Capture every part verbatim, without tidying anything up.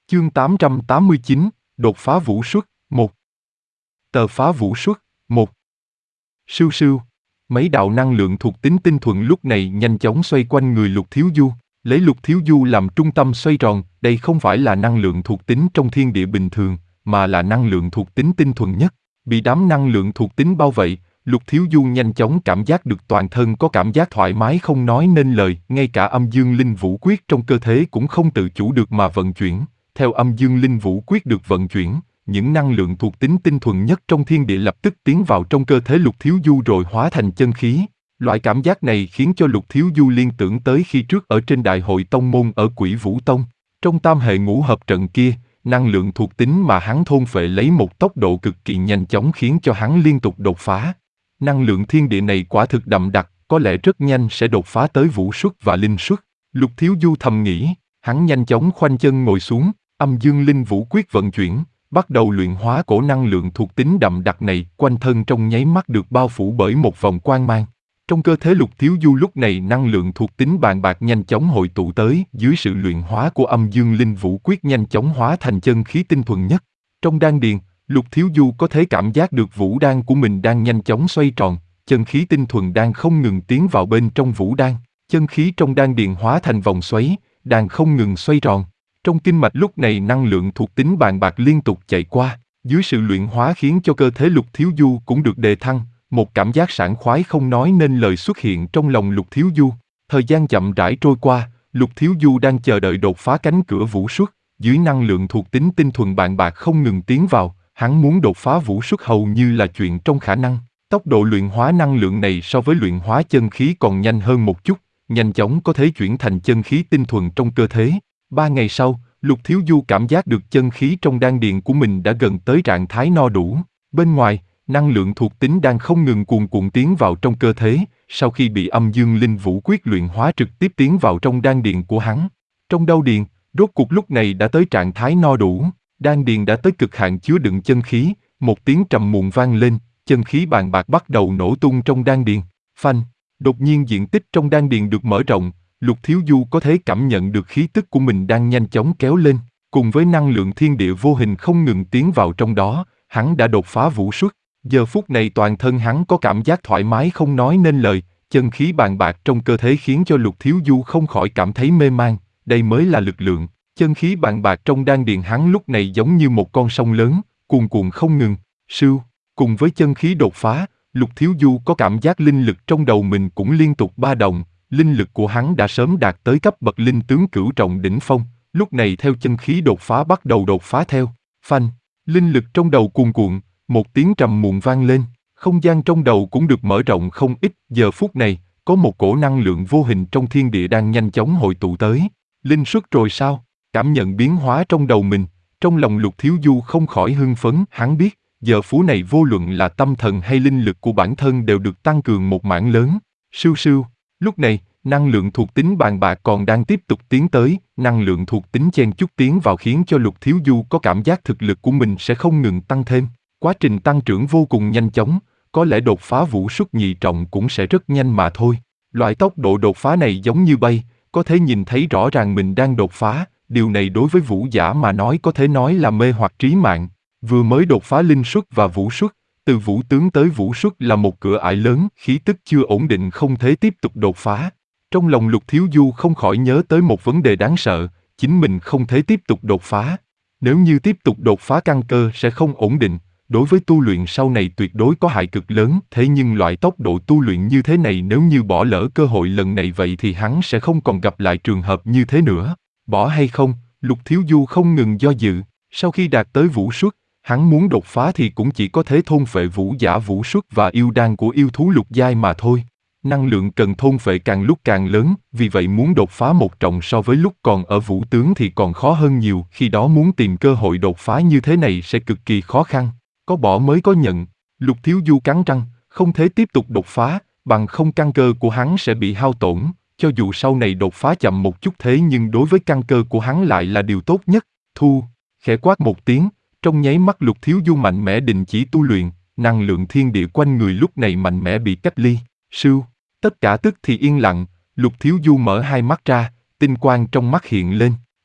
Chương tám trăm tám mươi chín, đột phá vũ xuất, một. Tờ phá vũ xuất, một. Sưu sưu. Mấy đạo năng lượng thuộc tính tinh thuần lúc này nhanh chóng xoay quanh người Lục Thiếu Du, lấy Lục Thiếu Du làm trung tâm xoay tròn. Đây không phải là năng lượng thuộc tính trong thiên địa bình thường, mà là năng lượng thuộc tính tinh thuần nhất. Bị đám năng lượng thuộc tính bao vây, Lục Thiếu Du nhanh chóng cảm giác được toàn thân có cảm giác thoải mái không nói nên lời, ngay cả âm dương linh vũ quyết trong cơ thể cũng không tự chủ được mà vận chuyển. Theo âm dương linh vũ quyết được vận chuyển, những năng lượng thuộc tính tinh thuần nhất trong thiên địa lập tức tiến vào trong cơ thể Lục Thiếu Du rồi hóa thành chân khí. Loại cảm giác này khiến cho Lục Thiếu Du liên tưởng tới khi trước ở trên đại hội tông môn ở Quỷ Vũ Tông. Trong tam hệ ngũ hợp trận kia, năng lượng thuộc tính mà hắn thôn phệ lấy một tốc độ cực kỳ nhanh chóng khiến cho hắn liên tục đột phá. Năng lượng thiên địa này quả thực đậm đặc, có lẽ rất nhanh sẽ đột phá tới vũ xuất và linh xuất. Lục Thiếu Du thầm nghĩ, hắn nhanh chóng khoanh chân ngồi xuống, âm dương linh vũ quyết vận chuyển, bắt đầu luyện hóa cổ năng lượng thuộc tính đậm đặc này, quanh thân trong nháy mắt được bao phủ bởi một vòng quang mang. Trong cơ thể Lục Thiếu Du lúc này năng lượng thuộc tính bàn bạc nhanh chóng hội tụ tới, dưới sự luyện hóa của âm dương linh vũ quyết nhanh chóng hóa thành chân khí tinh thuần nhất. Trong đan điền, Lục Thiếu Du có thể cảm giác được vũ đan của mình đang nhanh chóng xoay tròn, chân khí tinh thuần đang không ngừng tiến vào bên trong vũ đan, chân khí trong đan điền hóa thành vòng xoáy, đang không ngừng xoay tròn. Trong kinh mạch lúc này năng lượng thuộc tính bàn bạc liên tục chạy qua, dưới sự luyện hóa khiến cho cơ thể Lục Thiếu Du cũng được đề thăng, một cảm giác sảng khoái không nói nên lời xuất hiện trong lòng Lục Thiếu Du. Thời gian chậm rãi trôi qua, Lục Thiếu Du đang chờ đợi đột phá cánh cửa vũ xuất, dưới năng lượng thuộc tính tinh thuần bàn bạc không ngừng tiến vào, hắn muốn đột phá vũ xuất hầu như là chuyện trong khả năng. Tốc độ luyện hóa năng lượng này so với luyện hóa chân khí còn nhanh hơn một chút, nhanh chóng có thể chuyển thành chân khí tinh thuần trong cơ thể. Ba ngày sau, Lục Thiếu Du cảm giác được chân khí trong đan điền của mình đã gần tới trạng thái no đủ. Bên ngoài, năng lượng thuộc tính đang không ngừng cuồn cuộn tiến vào trong cơ thể, sau khi bị âm dương linh vũ quyết luyện hóa trực tiếp tiến vào trong đan điền của hắn. Trong đau điền, rốt cuộc lúc này đã tới trạng thái no đủ, đan điền đã tới cực hạn chứa đựng chân khí, một tiếng trầm muộn vang lên, chân khí bàn bạc bắt đầu nổ tung trong đan điền. Phanh, đột nhiên diện tích trong đan điền được mở rộng, Lục Thiếu Du có thể cảm nhận được khí tức của mình đang nhanh chóng kéo lên, cùng với năng lượng thiên địa vô hình không ngừng tiến vào trong đó, hắn đã đột phá vũ xuất. Giờ phút này toàn thân hắn có cảm giác thoải mái không nói nên lời, chân khí bàn bạc trong cơ thể khiến cho Lục Thiếu Du không khỏi cảm thấy mê man, đây mới là lực lượng. Chân khí bàn bạc trong đan điền hắn lúc này giống như một con sông lớn, cuồn cuộn không ngừng. Sưu, cùng với chân khí đột phá, Lục Thiếu Du có cảm giác linh lực trong đầu mình cũng liên tục ba động, linh lực của hắn đã sớm đạt tới cấp bậc linh tướng cửu trọng đỉnh phong, lúc này theo chân khí đột phá bắt đầu đột phá theo. Phanh, linh lực trong đầu cuồn cuộn, một tiếng trầm muộn vang lên, không gian trong đầu cũng được mở rộng không ít. Giờ phút này, có một cổ năng lượng vô hình trong thiên địa đang nhanh chóng hội tụ tới. Linh xuất rồi sao? Cảm nhận biến hóa trong đầu mình, trong lòng Lục Thiếu Du không khỏi hưng phấn. Hắn biết, giờ phút này vô luận là tâm thần hay linh lực của bản thân đều được tăng cường một mảng lớn. Sưu sưu, lúc này, năng lượng thuộc tính bàn bạc còn đang tiếp tục tiến tới, năng lượng thuộc tính chen chúc tiến vào khiến cho Lục Thiếu Du có cảm giác thực lực của mình sẽ không ngừng tăng thêm. Quá trình tăng trưởng vô cùng nhanh chóng, có lẽ đột phá vũ xuất nhị trọng cũng sẽ rất nhanh mà thôi. Loại tốc độ đột phá này giống như bay, có thể nhìn thấy rõ ràng mình đang đột phá, điều này đối với vũ giả mà nói có thể nói là mê hoặc trí mạng. Vừa mới đột phá linh xuất và vũ xuất, từ vũ tướng tới vũ xuất là một cửa ải lớn, khí tức chưa ổn định không thể tiếp tục đột phá. Trong lòng Lục Thiếu Du không khỏi nhớ tới một vấn đề đáng sợ, chính mình không thể tiếp tục đột phá. Nếu như tiếp tục đột phá căn cơ sẽ không ổn định, đối với tu luyện sau này tuyệt đối có hại cực lớn. Thế nhưng loại tốc độ tu luyện như thế này nếu như bỏ lỡ cơ hội lần này vậy thì hắn sẽ không còn gặp lại trường hợp như thế nữa. Bỏ hay không, Lục Thiếu Du không ngừng do dự. Sau khi đạt tới vũ xuất, hắn muốn đột phá thì cũng chỉ có thể thôn phệ vũ giả vũ xuất và yêu đan của yêu thú lục giai mà thôi. Năng lượng cần thôn phệ càng lúc càng lớn, vì vậy muốn đột phá một trọng so với lúc còn ở vũ tướng thì còn khó hơn nhiều. Khi đó muốn tìm cơ hội đột phá như thế này sẽ cực kỳ khó khăn. Có bỏ mới có nhận. Lục Thiếu Du cắn răng, không thể tiếp tục đột phá, bằng không căn cơ của hắn sẽ bị hao tổn. Cho dù sau này đột phá chậm một chút thế nhưng đối với căn cơ của hắn lại là điều tốt nhất. Thu, khẽ quát một tiếng, trong nháy mắt Lục Thiếu Du mạnh mẽ đình chỉ tu luyện, năng lượng thiên địa quanh người lúc này mạnh mẽ bị cách ly. Sưu, tất cả tức thì yên lặng, Lục Thiếu Du mở hai mắt ra, tinh quang trong mắt hiện lên,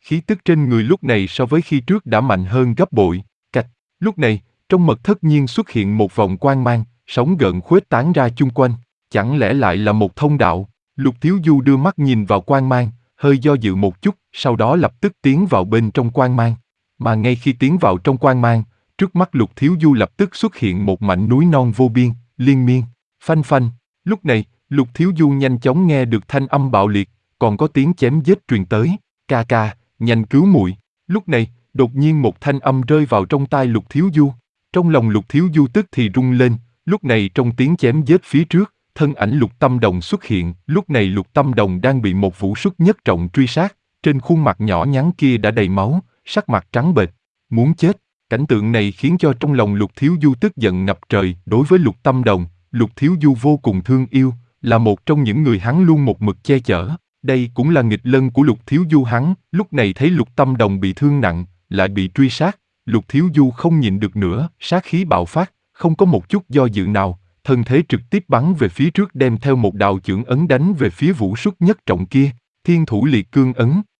Khí tức trên người lúc này so với khi trước đã mạnh hơn gấp bội. Cạch, lúc này, trong mật thất nhiên xuất hiện một vòng quang mang, sóng gợn khuếch tán ra chung quanh. Chẳng lẽ lại là một thông đạo? Lục Thiếu Du đưa mắt nhìn vào quang mang, hơi do dự một chút, sau đó lập tức tiến vào bên trong quang mang. Mà ngay khi tiến vào trong quang mang, trước mắt Lục Thiếu Du lập tức xuất hiện một mảnh núi non vô biên, liên miên, phanh phanh. Lúc này, Lục Thiếu Du nhanh chóng nghe được thanh âm bạo liệt, còn có tiếng chém giết truyền tới. Ca ca, nhanh cứu muội. Lúc này, đột nhiên một thanh âm rơi vào trong tai Lục Thiếu Du. Trong lòng Lục Thiếu Du tức thì rung lên, lúc này trong tiếng chém giết phía trước, thân ảnh Lục Tâm Đồng xuất hiện. Lúc này Lục Tâm Đồng đang bị một vũ xuất nhất trọng truy sát, trên khuôn mặt nhỏ nhắn kia đã đầy máu, sắc mặt trắng bệch, muốn chết. Cảnh tượng này khiến cho trong lòng Lục Thiếu Du tức giận ngập trời. Đối với Lục Tâm Đồng, Lục Thiếu Du vô cùng thương yêu, là một trong những người hắn luôn một mực che chở. Đây cũng là nghịch lân của Lục Thiếu Du hắn. Lúc này thấy Lục Tâm Đồng bị thương nặng, lại bị truy sát, Lục Thiếu Du không nhịn được nữa, sát khí bạo phát, không có một chút do dự nào, thân thế trực tiếp bắn về phía trước đem theo một đạo chưởng ấn đánh về phía vũ xuất nhất trọng kia. Thiên thủ liệt cương ấn.